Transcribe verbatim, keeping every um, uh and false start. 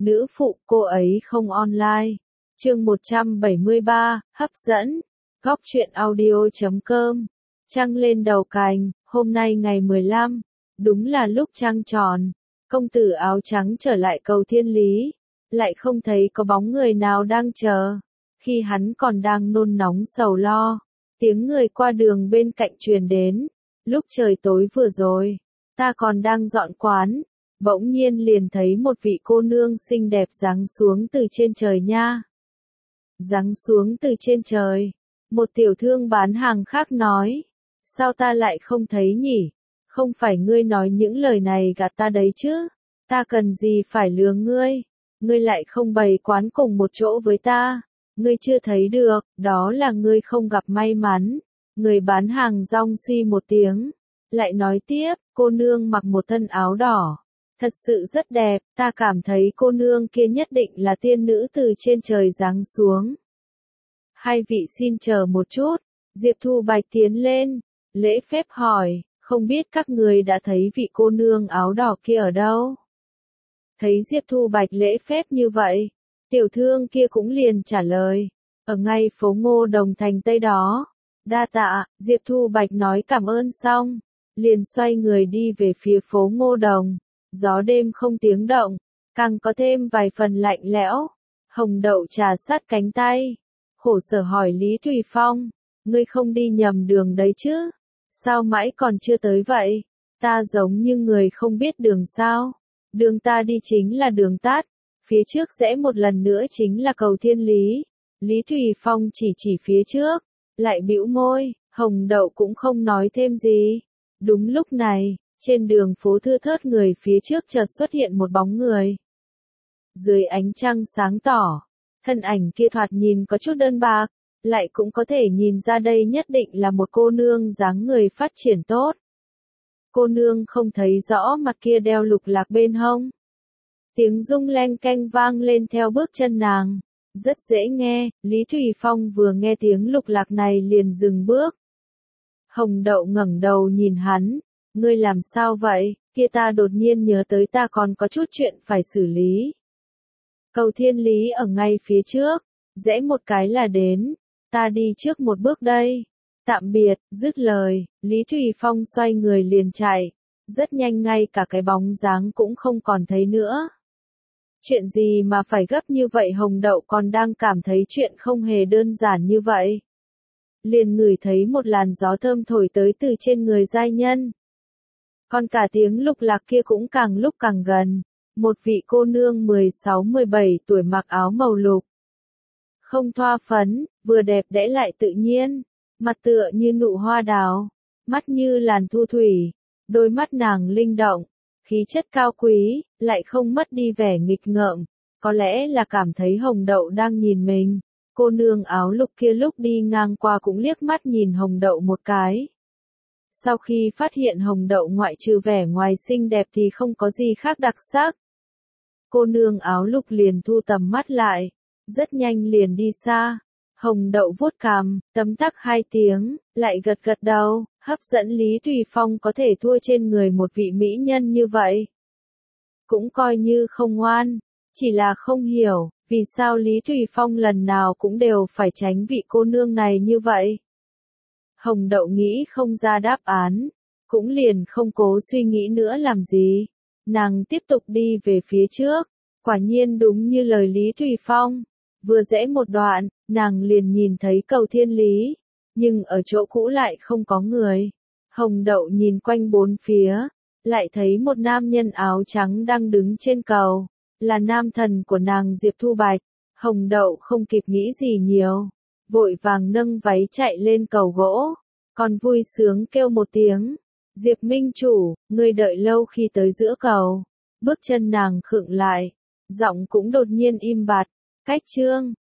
Nữ phụ cô ấy không online. Chương một trăm bảy mươi ba, hấp dẫn. Góc truyện audio chấm com. Trăng lên đầu cành, hôm nay ngày mười lăm, đúng là lúc trăng tròn. Công tử áo trắng trở lại cầu Thiên Lý, lại không thấy có bóng người nào đang chờ. Khi hắn còn đang nôn nóng sầu lo, tiếng người qua đường bên cạnh truyền đến. Lúc trời tối vừa rồi, ta còn đang dọn quán, bỗng nhiên liền thấy một vị cô nương xinh đẹp giáng xuống từ trên trời nha. Giáng xuống từ trên trời. Một tiểu thương bán hàng khác nói. Sao ta lại không thấy nhỉ? Không phải ngươi nói những lời này gạt ta đấy chứ? Ta cần gì phải lừa ngươi? Ngươi lại không bày quán cùng một chỗ với ta. Ngươi chưa thấy được, đó là ngươi không gặp may mắn. Người bán hàng rong suy một tiếng. Lại nói tiếp, cô nương mặc một thân áo đỏ. Thật sự rất đẹp, ta cảm thấy cô nương kia nhất định là tiên nữ từ trên trời giáng xuống. Hai vị xin chờ một chút, Diệp Thu Bạch tiến lên, lễ phép hỏi, không biết các người đã thấy vị cô nương áo đỏ kia ở đâu? Thấy Diệp Thu Bạch lễ phép như vậy, tiểu thương kia cũng liền trả lời, ở ngay phố Ngô Đồng thành Tây đó. Đa tạ, Diệp Thu Bạch nói cảm ơn xong, liền xoay người đi về phía phố Ngô Đồng. Gió đêm không tiếng động, càng có thêm vài phần lạnh lẽo. Hồng Đậu trà sát cánh tay, khổ sở hỏi Lý Thùy Phong, ngươi không đi nhầm đường đấy chứ? Sao mãi còn chưa tới vậy? Ta giống như người không biết đường sao? Đường ta đi chính là đường tắt, phía trước rẽ một lần nữa chính là cầu Thiên Lý. Lý Thùy Phong chỉ chỉ phía trước, lại bĩu môi, Hồng Đậu cũng không nói thêm gì. Đúng lúc này, trên đường phố thưa thớt người phía trước chợt xuất hiện một bóng người. Dưới ánh trăng sáng tỏ, thân ảnh kia thoạt nhìn có chút đơn bạc, lại cũng có thể nhìn ra đây nhất định là một cô nương dáng người phát triển tốt. Cô nương không thấy rõ mặt kia đeo lục lạc bên hông. Tiếng rung leng keng vang lên theo bước chân nàng, rất dễ nghe. Lý Thùy Phong vừa nghe tiếng lục lạc này liền dừng bước. Hồng Đậu ngẩng đầu nhìn hắn. Ngươi làm sao vậy? Kia ta đột nhiên nhớ tới ta còn có chút chuyện phải xử lý. Cầu Thiên Lý ở ngay phía trước, rẽ một cái là đến, ta đi trước một bước đây. Tạm biệt, dứt lời, Lý Thùy Phong xoay người liền chạy, rất nhanh ngay cả cái bóng dáng cũng không còn thấy nữa. Chuyện gì mà phải gấp như vậy? Hồng Đậu còn đang cảm thấy chuyện không hề đơn giản như vậy. Liền ngửi thấy một làn gió thơm thổi tới từ trên người giai nhân. Còn cả tiếng lục lạc kia cũng càng lúc càng gần. Một vị cô nương mười sáu mười bảy tuổi mặc áo màu lục. Không thoa phấn, vừa đẹp đẽ lại tự nhiên. Mặt tựa như nụ hoa đào, mắt như làn thu thủy. Đôi mắt nàng linh động, khí chất cao quý, lại không mất đi vẻ nghịch ngợm. Có lẽ là cảm thấy Hồng Đậu đang nhìn mình. Cô nương áo lục kia lúc đi ngang qua cũng liếc mắt nhìn Hồng Đậu một cái. Sau khi phát hiện Hồng Đậu ngoại trừ vẻ ngoài xinh đẹp thì không có gì khác đặc sắc. Cô nương áo lục liền thu tầm mắt lại, rất nhanh liền đi xa. Hồng Đậu vuốt cằm, tấm tắc hai tiếng, lại gật gật đầu, hấp dẫn Lý Thùy Phong có thể thua trên người một vị mỹ nhân như vậy. Cũng coi như không ngoan, chỉ là không hiểu, vì sao Lý Thùy Phong lần nào cũng đều phải tránh vị cô nương này như vậy. Hồng Đậu nghĩ không ra đáp án, cũng liền không cố suy nghĩ nữa làm gì. Nàng tiếp tục đi về phía trước, quả nhiên đúng như lời Lý Thùy Phong. Vừa rẽ một đoạn, nàng liền nhìn thấy cầu Thiên Lý, nhưng ở chỗ cũ lại không có người. Hồng Đậu nhìn quanh bốn phía, lại thấy một nam nhân áo trắng đang đứng trên cầu, là nam thần của nàng Diệp Thu Bạch. Hồng Đậu không kịp nghĩ gì nhiều, vội vàng nâng váy chạy lên cầu gỗ, còn vui sướng kêu một tiếng, Diệp Minh Chủ, ngươi đợi lâu khi tới giữa cầu. Bước chân nàng khựng lại, giọng cũng đột nhiên im bặt, cách chương.